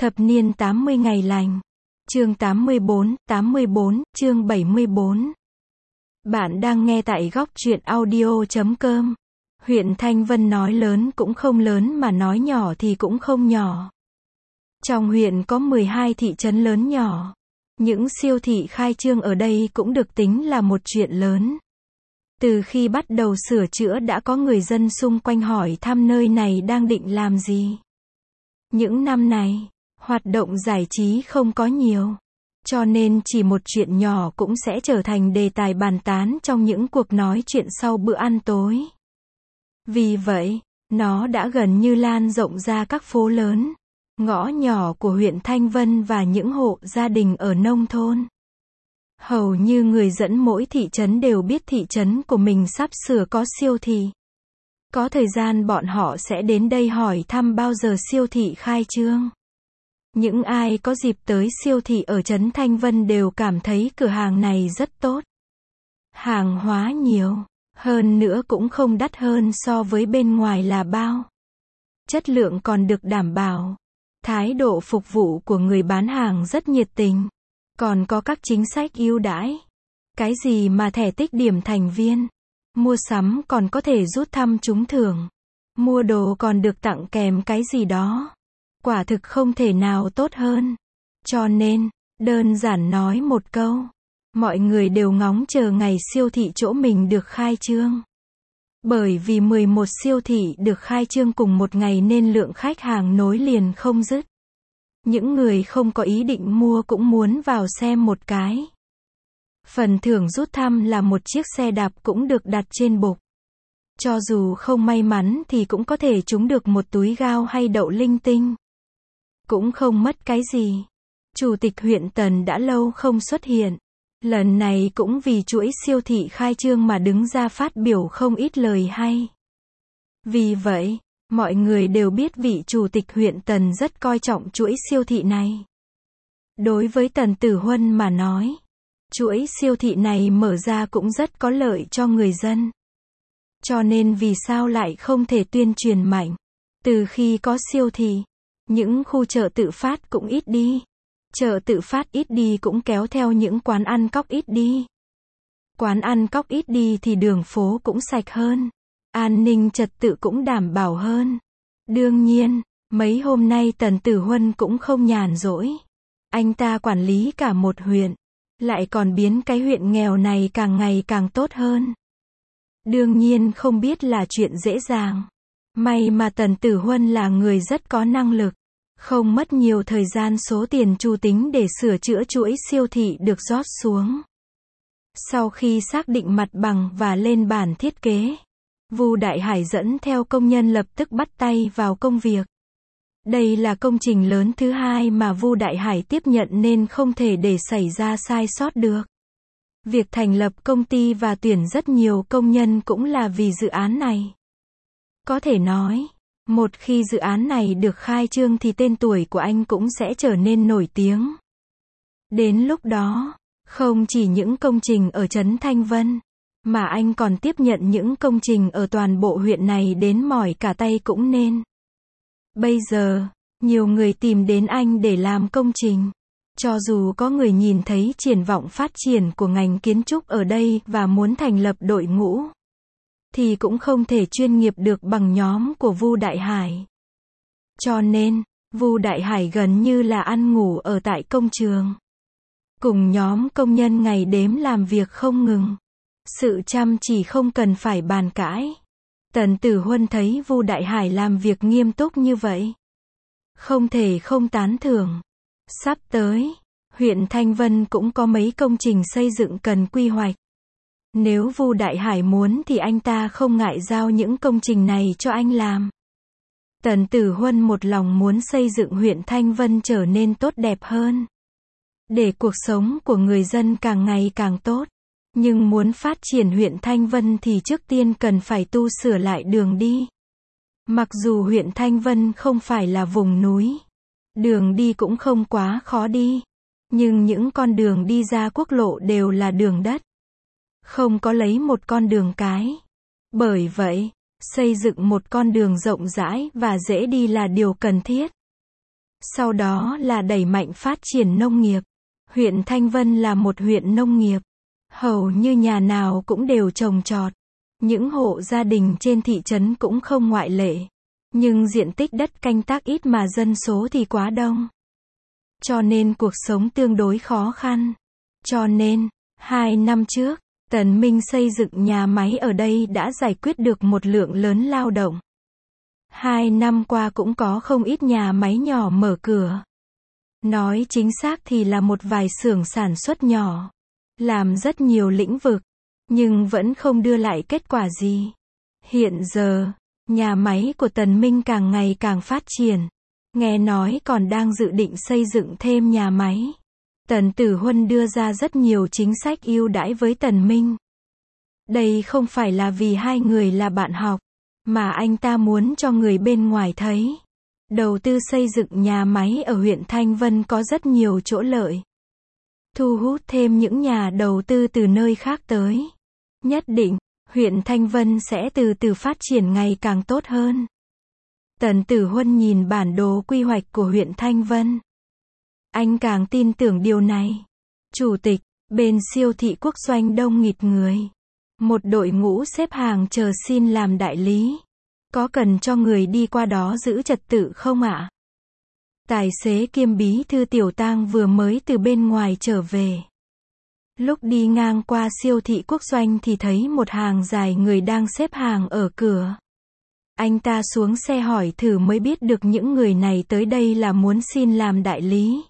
Thập niên 80 ngày lành. Chương 84, chương 74. Bạn đang nghe tại góc truyện audio.com. Huyện Thanh Vân nói lớn cũng không lớn mà nói nhỏ thì cũng không nhỏ. Trong huyện có 12 thị trấn lớn nhỏ. Những siêu thị khai trương ở đây cũng được tính là một chuyện lớn. Từ khi bắt đầu sửa chữa đã có người dân xung quanh hỏi thăm nơi này đang định làm gì. Những năm này, hoạt động giải trí không có nhiều. Cho nên chỉ một chuyện nhỏ cũng sẽ trở thành đề tài bàn tán trong những cuộc nói chuyện sau bữa ăn tối. Vì vậy, nó đã gần như lan rộng ra các phố lớn, ngõ nhỏ của huyện Thanh Vân và những hộ gia đình ở nông thôn. Hầu như người dẫn mỗi thị trấn đều biết thị trấn của mình sắp sửa có siêu thị. Có thời gian bọn họ sẽ đến đây hỏi thăm bao giờ siêu thị khai trương. Những ai có dịp tới siêu thị ở trấn Thanh Vân đều cảm thấy cửa hàng này rất tốt. Hàng hóa nhiều, hơn nữa cũng không đắt hơn so với bên ngoài là bao. Chất lượng còn được đảm bảo. Thái độ phục vụ của người bán hàng rất nhiệt tình. Còn có các chính sách ưu đãi. Cái gì mà thẻ tích điểm thành viên. Mua sắm còn có thể rút thăm trúng thưởng. Mua đồ còn được tặng kèm cái gì đó. Quả thực không thể nào tốt hơn. Cho nên, đơn giản nói một câu. Mọi người đều ngóng chờ ngày siêu thị chỗ mình được khai trương. Bởi vì 11 siêu thị được khai trương cùng một ngày nên lượng khách hàng nối liền không dứt. Những người không có ý định mua cũng muốn vào xem một cái. Phần thưởng rút thăm là một chiếc xe đạp cũng được đặt trên bục. Cho dù không may mắn thì cũng có thể trúng được một túi gao hay đậu linh tinh. Cũng không mất cái gì. Chủ tịch huyện Tần đã lâu không xuất hiện. Lần này cũng vì chuỗi siêu thị khai trương mà đứng ra phát biểu không ít lời hay. Vì vậy, mọi người đều biết vị chủ tịch huyện Tần rất coi trọng chuỗi siêu thị này. Đối với Tần Tử Huân mà nói, chuỗi siêu thị này mở ra cũng rất có lợi cho người dân. Cho nên vì sao lại không thể tuyên truyền mạnh. Từ khi có siêu thị, những khu chợ tự phát cũng ít đi. Chợ tự phát ít đi cũng kéo theo những quán ăn cóc ít đi. Quán ăn cóc ít đi thì đường phố cũng sạch hơn. An ninh trật tự cũng đảm bảo hơn. Đương nhiên, mấy hôm nay Tần Tử Huân cũng không nhàn rỗi. Anh ta quản lý cả một huyện. Lại còn biến cái huyện nghèo này càng ngày càng tốt hơn. Đương nhiên không biết là chuyện dễ dàng. May mà Tần Tử Huân là người rất có năng lực. Không mất nhiều thời gian số tiền chu tính để sửa chữa chuỗi siêu thị được rót xuống. Sau khi xác định mặt bằng và lên bản thiết kế, Vu Đại Hải dẫn theo công nhân lập tức bắt tay vào công việc. Đây là công trình lớn thứ hai mà Vu Đại Hải tiếp nhận nên không thể để xảy ra sai sót được. Việc thành lập công ty và tuyển rất nhiều công nhân cũng là vì dự án này. Có thể nói, một khi dự án này được khai trương thì tên tuổi của anh cũng sẽ trở nên nổi tiếng. Đến lúc đó, không chỉ những công trình ở trấn Thanh Vân, mà anh còn tiếp nhận những công trình ở toàn bộ huyện này đến mỏi cả tay cũng nên. Bây giờ, nhiều người tìm đến anh để làm công trình. Cho dù có người nhìn thấy triển vọng phát triển của ngành kiến trúc ở đây và muốn thành lập đội ngũ, thì cũng không thể chuyên nghiệp được bằng nhóm của Vu Đại Hải. Cho nên, Vu Đại Hải gần như là ăn ngủ ở tại công trường. Cùng nhóm công nhân ngày đêm làm việc không ngừng. Sự chăm chỉ không cần phải bàn cãi. Tần Tử Huân thấy Vu Đại Hải làm việc nghiêm túc như vậy. Không thể không tán thưởng. Sắp tới, huyện Thanh Vân cũng có mấy công trình xây dựng cần quy hoạch. Nếu Vu Đại Hải muốn thì anh ta không ngại giao những công trình này cho anh làm. Tần Tử Huân một lòng muốn xây dựng huyện Thanh Vân trở nên tốt đẹp hơn. Để cuộc sống của người dân càng ngày càng tốt. Nhưng muốn phát triển huyện Thanh Vân thì trước tiên cần phải tu sửa lại đường đi. Mặc dù huyện Thanh Vân không phải là vùng núi, đường đi cũng không quá khó đi. Nhưng những con đường đi ra quốc lộ đều là đường đất. Không có lấy một con đường cái. Bởi vậy, xây dựng một con đường rộng rãi và dễ đi là điều cần thiết. Sau đó là đẩy mạnh phát triển nông nghiệp. Huyện Thanh Vân là một huyện nông nghiệp. Hầu như nhà nào cũng đều trồng trọt. Những hộ gia đình trên thị trấn cũng không ngoại lệ. Nhưng diện tích đất canh tác ít mà dân số thì quá đông. Cho nên cuộc sống tương đối khó khăn. Cho nên, 2 năm trước, Tần Minh xây dựng nhà máy ở đây đã giải quyết được một lượng lớn lao động. 2 năm qua cũng có không ít nhà máy nhỏ mở cửa. Nói chính xác thì là một vài xưởng sản xuất nhỏ. Làm rất nhiều lĩnh vực, nhưng vẫn không đưa lại kết quả gì. Hiện giờ, nhà máy của Tần Minh càng ngày càng phát triển. Nghe nói còn đang dự định xây dựng thêm nhà máy. Tần Tử Huân đưa ra rất nhiều chính sách ưu đãi với Tần Minh. Đây không phải là vì hai người là bạn học, mà anh ta muốn cho người bên ngoài thấy. Đầu tư xây dựng nhà máy ở huyện Thanh Vân có rất nhiều chỗ lợi. Thu hút thêm những nhà đầu tư từ nơi khác tới. Nhất định, huyện Thanh Vân sẽ từ từ phát triển ngày càng tốt hơn. Tần Tử Huân nhìn bản đồ quy hoạch của huyện Thanh Vân. Anh càng tin tưởng điều này. Chủ tịch, bên siêu thị Quốc Doanh đông nghịt người. Một đội ngũ xếp hàng chờ xin làm đại lý. Có cần cho người đi qua đó giữ trật tự không ạ? Tài xế kiêm bí thư Tiểu Tang vừa mới từ bên ngoài trở về. Lúc đi ngang qua siêu thị Quốc Doanh thì thấy một hàng dài người đang xếp hàng ở cửa. Anh ta xuống xe hỏi thử mới biết được những người này tới đây là muốn xin làm đại lý.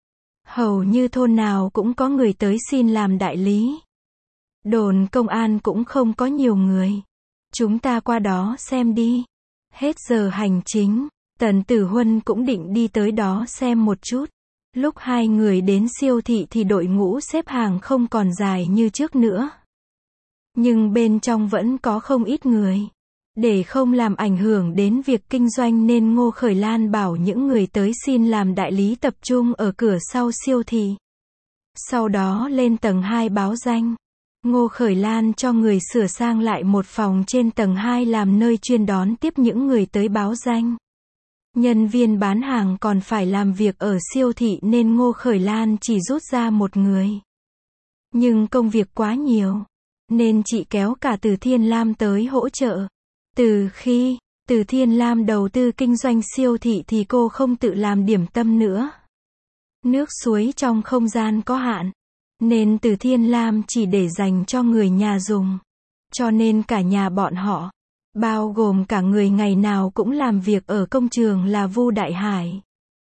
Hầu như thôn nào cũng có người tới xin làm đại lý. Đồn công an cũng không có nhiều người. Chúng ta qua đó xem đi. Hết giờ hành chính, Tần Tử Huân cũng định đi tới đó xem một chút. Lúc hai người đến siêu thị thì đội ngũ xếp hàng không còn dài như trước nữa. Nhưng bên trong vẫn có không ít người. Để không làm ảnh hưởng đến việc kinh doanh nên Ngô Khởi Lan bảo những người tới xin làm đại lý tập trung ở cửa sau siêu thị. Sau đó lên tầng 2 báo danh. Ngô Khởi Lan cho người sửa sang lại một phòng trên tầng 2 làm nơi chuyên đón tiếp những người tới báo danh. Nhân viên bán hàng còn phải làm việc ở siêu thị nên Ngô Khởi Lan chỉ rút ra một người. Nhưng công việc quá nhiều, nên chị kéo cả Từ Thiên Lam tới hỗ trợ. Từ khi Từ Thiên Lam đầu tư kinh doanh siêu thị thì cô không tự làm điểm tâm nữa. Nước suối trong không gian có hạn, nên Từ Thiên Lam chỉ để dành cho người nhà dùng. Cho nên cả nhà bọn họ, bao gồm cả người ngày nào cũng làm việc ở công trường là Vu Đại Hải.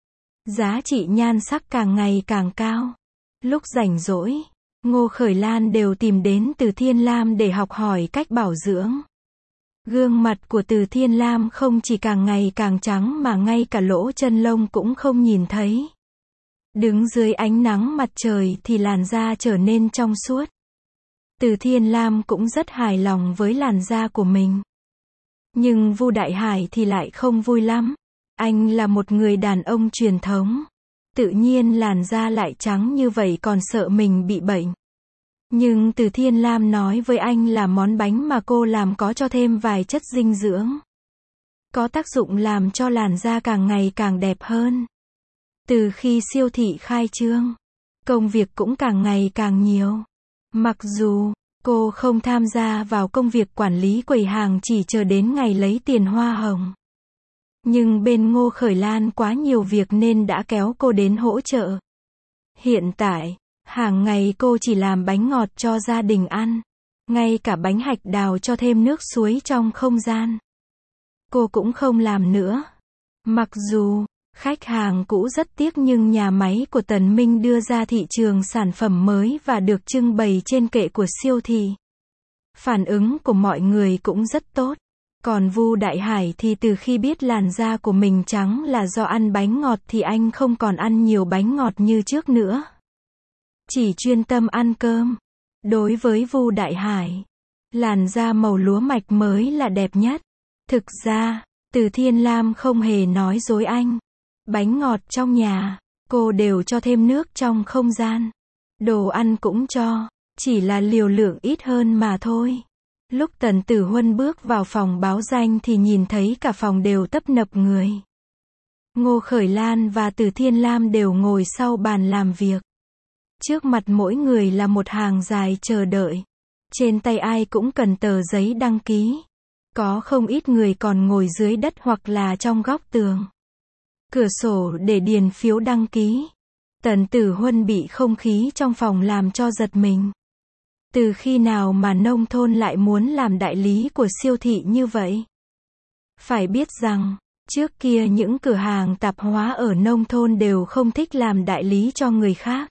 Giá trị nhan sắc càng ngày càng cao. Lúc rảnh rỗi, Ngô Khởi Lan đều tìm đến Từ Thiên Lam để học hỏi cách bảo dưỡng. Gương mặt của Từ Thiên Lam không chỉ càng ngày càng trắng mà ngay cả lỗ chân lông cũng không nhìn thấy. Đứng dưới ánh nắng mặt trời thì làn da trở nên trong suốt. Từ Thiên Lam cũng rất hài lòng với làn da của mình. Nhưng Vu Đại Hải thì lại không vui lắm. Anh là một người đàn ông truyền thống. Tự nhiên làn da lại trắng như vậy còn sợ mình bị bệnh. Nhưng Từ Thiên Lam nói với anh là món bánh mà cô làm có cho thêm vài chất dinh dưỡng. Có tác dụng làm cho làn da càng ngày càng đẹp hơn. Từ khi siêu thị khai trương, công việc cũng càng ngày càng nhiều. Mặc dù cô không tham gia vào công việc quản lý quầy hàng chỉ chờ đến ngày lấy tiền hoa hồng. Nhưng bên Ngô Khởi Lan quá nhiều việc nên đã kéo cô đến hỗ trợ. Hiện tại, hàng ngày cô chỉ làm bánh ngọt cho gia đình ăn. Ngay cả bánh hạch đào cho thêm nước suối trong không gian. Cô cũng không làm nữa. Mặc dù khách hàng cũ rất tiếc nhưng nhà máy của Tần Minh đưa ra thị trường sản phẩm mới và được trưng bày trên kệ của siêu thị. Phản ứng của mọi người cũng rất tốt. Còn Vu Đại Hải thì từ khi biết làn da của mình trắng là do ăn bánh ngọt thì anh không còn ăn nhiều bánh ngọt như trước nữa. Chỉ chuyên tâm ăn cơm. Đối với Vu Đại Hải, làn da màu lúa mạch mới là đẹp nhất. Thực ra, Từ Thiên Lam không hề nói dối anh. Bánh ngọt trong nhà, cô đều cho thêm nước trong không gian. Đồ ăn cũng cho, chỉ là liều lượng ít hơn mà thôi. Lúc Tần Tử Huân bước vào phòng báo danh thì nhìn thấy cả phòng đều tấp nập người. Ngô Khởi Lan và Từ Thiên Lam đều ngồi sau bàn làm việc. Trước mặt mỗi người là một hàng dài chờ đợi. Trên tay ai cũng cần tờ giấy đăng ký. Có không ít người còn ngồi dưới đất hoặc là trong góc tường. Cửa sổ để điền phiếu đăng ký. Tần Tử Huân bị không khí trong phòng làm cho giật mình. Từ khi nào mà nông thôn lại muốn làm đại lý của siêu thị như vậy? Phải biết rằng, trước kia những cửa hàng tạp hóa ở nông thôn đều không thích làm đại lý cho người khác.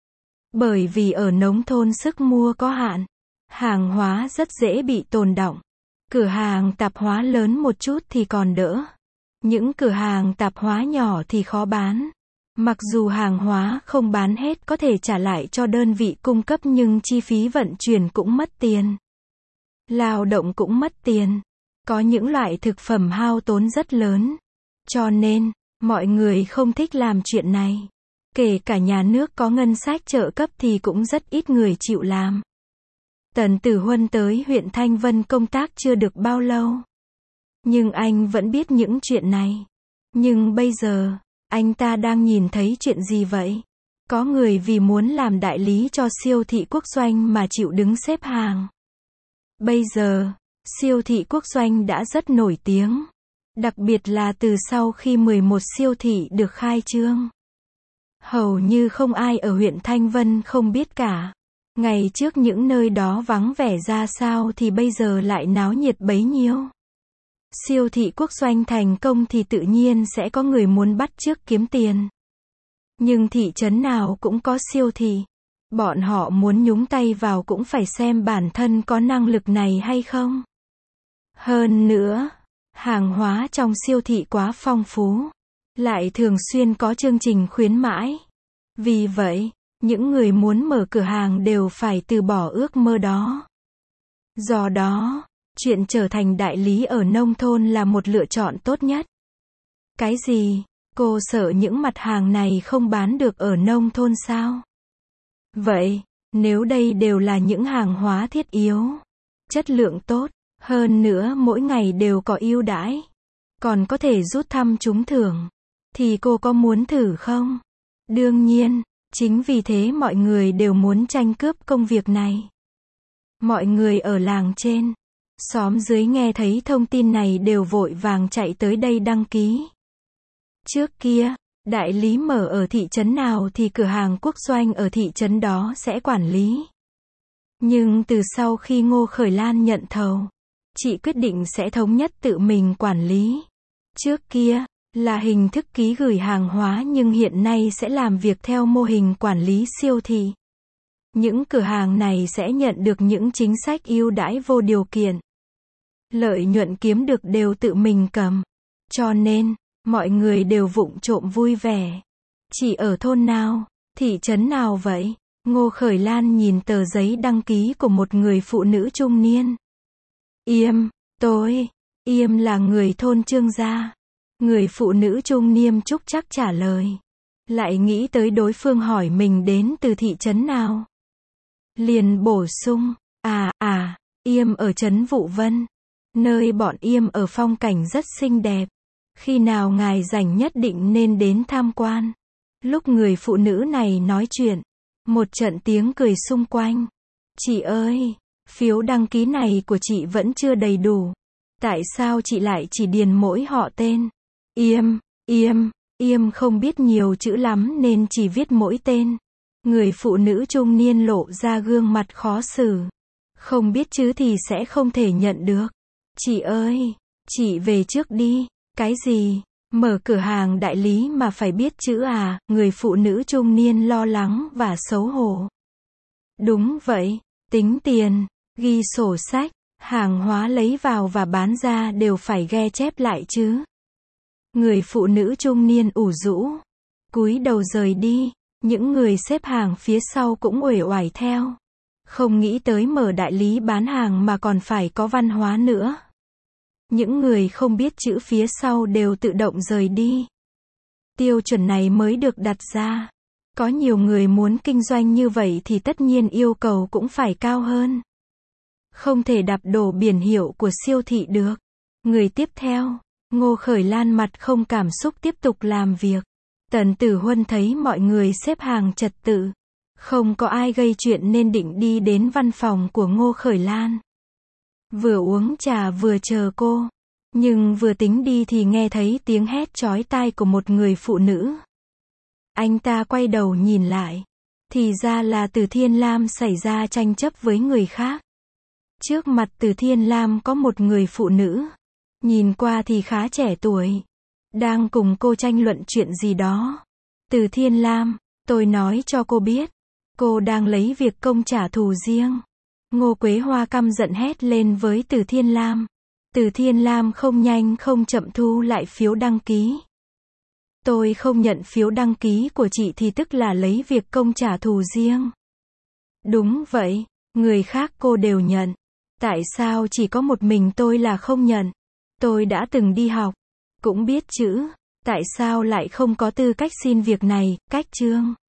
Bởi vì ở nông thôn sức mua có hạn, hàng hóa rất dễ bị tồn đọng. Cửa hàng tạp hóa lớn một chút thì còn đỡ. Những cửa hàng tạp hóa nhỏ thì khó bán. Mặc dù hàng hóa không bán hết có thể trả lại cho đơn vị cung cấp nhưng chi phí vận chuyển cũng mất tiền. Lao động cũng mất tiền. Có những loại thực phẩm hao tốn rất lớn. Cho nên, mọi người không thích làm chuyện này. Kể cả nhà nước có ngân sách trợ cấp thì cũng rất ít người chịu làm. Tần Tử Huân tới huyện Thanh Vân công tác chưa được bao lâu. Nhưng anh vẫn biết những chuyện này. Nhưng bây giờ, anh ta đang nhìn thấy chuyện gì vậy? Có người vì muốn làm đại lý cho siêu thị quốc doanh mà chịu đứng xếp hàng. Bây giờ, siêu thị quốc doanh đã rất nổi tiếng. Đặc biệt là từ sau khi 11 siêu thị được khai trương. Hầu như không ai ở huyện Thanh Vân không biết cả. Ngày trước những nơi đó vắng vẻ ra sao thì bây giờ lại náo nhiệt bấy nhiêu. Siêu thị quốc doanh thành công thì tự nhiên sẽ có người muốn bắt chước kiếm tiền. Nhưng thị trấn nào cũng có siêu thị. Bọn họ muốn nhúng tay vào cũng phải xem bản thân có năng lực này hay không. Hơn nữa, hàng hóa trong siêu thị quá phong phú. Lại thường xuyên có chương trình khuyến mãi. Vì vậy, những người muốn mở cửa hàng đều phải từ bỏ ước mơ đó. Do đó, chuyện trở thành đại lý ở nông thôn là một lựa chọn tốt nhất. Cái gì? Cô sợ những mặt hàng này không bán được ở nông thôn sao? Vậy, nếu đây đều là những hàng hóa thiết yếu, chất lượng tốt, hơn nữa mỗi ngày đều có ưu đãi, còn có thể rút thăm trúng thưởng, thì cô có muốn thử không? Đương nhiên, chính vì thế mọi người đều muốn tranh cướp công việc này. Mọi người ở làng trên, xóm dưới nghe thấy thông tin này đều vội vàng chạy tới đây đăng ký. Trước kia, đại lý mở ở thị trấn nào thì cửa hàng quốc doanh ở thị trấn đó sẽ quản lý. Nhưng từ sau khi Ngô Khởi Lan nhận thầu, chị quyết định sẽ thống nhất tự mình quản lý. Trước kia, là hình thức ký gửi hàng hóa nhưng hiện nay sẽ làm việc theo mô hình quản lý siêu thị. Những cửa hàng này sẽ nhận được những chính sách ưu đãi vô điều kiện. Lợi nhuận kiếm được đều tự mình cầm. Cho nên, mọi người đều vụng trộm vui vẻ. Chỉ ở thôn nào, thị trấn nào vậy? Ngô Khởi Lan nhìn tờ giấy đăng ký của một người phụ nữ trung niên. Yêm là người thôn Trương gia. Người phụ nữ trung niên chúc chắc trả lời. Lại nghĩ tới đối phương hỏi mình đến từ thị trấn nào. Liền bổ sung, Yêm ở trấn Vụ Vân. Nơi bọn Yêm ở phong cảnh rất xinh đẹp. Khi nào ngài rảnh nhất định nên đến tham quan. Lúc người phụ nữ này nói chuyện, một trận tiếng cười xung quanh. Chị ơi, phiếu đăng ký này của chị vẫn chưa đầy đủ. Tại sao chị lại chỉ điền mỗi họ tên? Yêm không biết nhiều chữ lắm nên chỉ viết mỗi tên. Người phụ nữ trung niên lộ ra gương mặt khó xử. Không biết chữ thì sẽ không thể nhận được. Chị ơi, chị về trước đi. Cái gì? Mở cửa hàng đại lý mà phải biết chữ à? Người phụ nữ trung niên lo lắng và xấu hổ. Đúng vậy, tính tiền, ghi sổ sách, hàng hóa lấy vào và bán ra đều phải ghe chép lại chứ. Người phụ nữ trung niên ủ rũ, cúi đầu rời đi. Những người xếp hàng phía sau cũng uể oải theo. Không nghĩ tới mở đại lý bán hàng mà còn phải có văn hóa nữa. Những người không biết chữ phía sau đều tự động rời đi. Tiêu chuẩn này mới được đặt ra. Có nhiều người muốn kinh doanh như vậy thì tất nhiên yêu cầu cũng phải cao hơn. Không thể đạp đổ biển hiệu của siêu thị được. Người tiếp theo, Ngô Khởi Lan mặt không cảm xúc tiếp tục làm việc. Tần Tử Huân thấy mọi người xếp hàng trật tự. Không có ai gây chuyện nên định đi đến văn phòng của Ngô Khởi Lan. Vừa uống trà vừa chờ cô. Nhưng vừa tính đi thì nghe thấy tiếng hét chói tai của một người phụ nữ. Anh ta quay đầu nhìn lại. Thì ra là Từ Thiên Lam xảy ra tranh chấp với người khác. Trước mặt Từ Thiên Lam có một người phụ nữ. Nhìn qua thì khá trẻ tuổi. Đang cùng cô tranh luận chuyện gì đó. Từ Thiên Lam, tôi nói cho cô biết. Cô đang lấy việc công trả thù riêng. Ngô Quế Hoa căm giận hét lên với Từ Thiên Lam. Từ Thiên Lam không nhanh không chậm thu lại phiếu đăng ký. Tôi không nhận phiếu đăng ký của chị thì tức là lấy việc công trả thù riêng. Đúng vậy, người khác cô đều nhận. Tại sao chỉ có một mình tôi là không nhận? Tôi đã từng đi học, cũng biết chữ. Tại sao lại không có tư cách xin việc này, cách chương?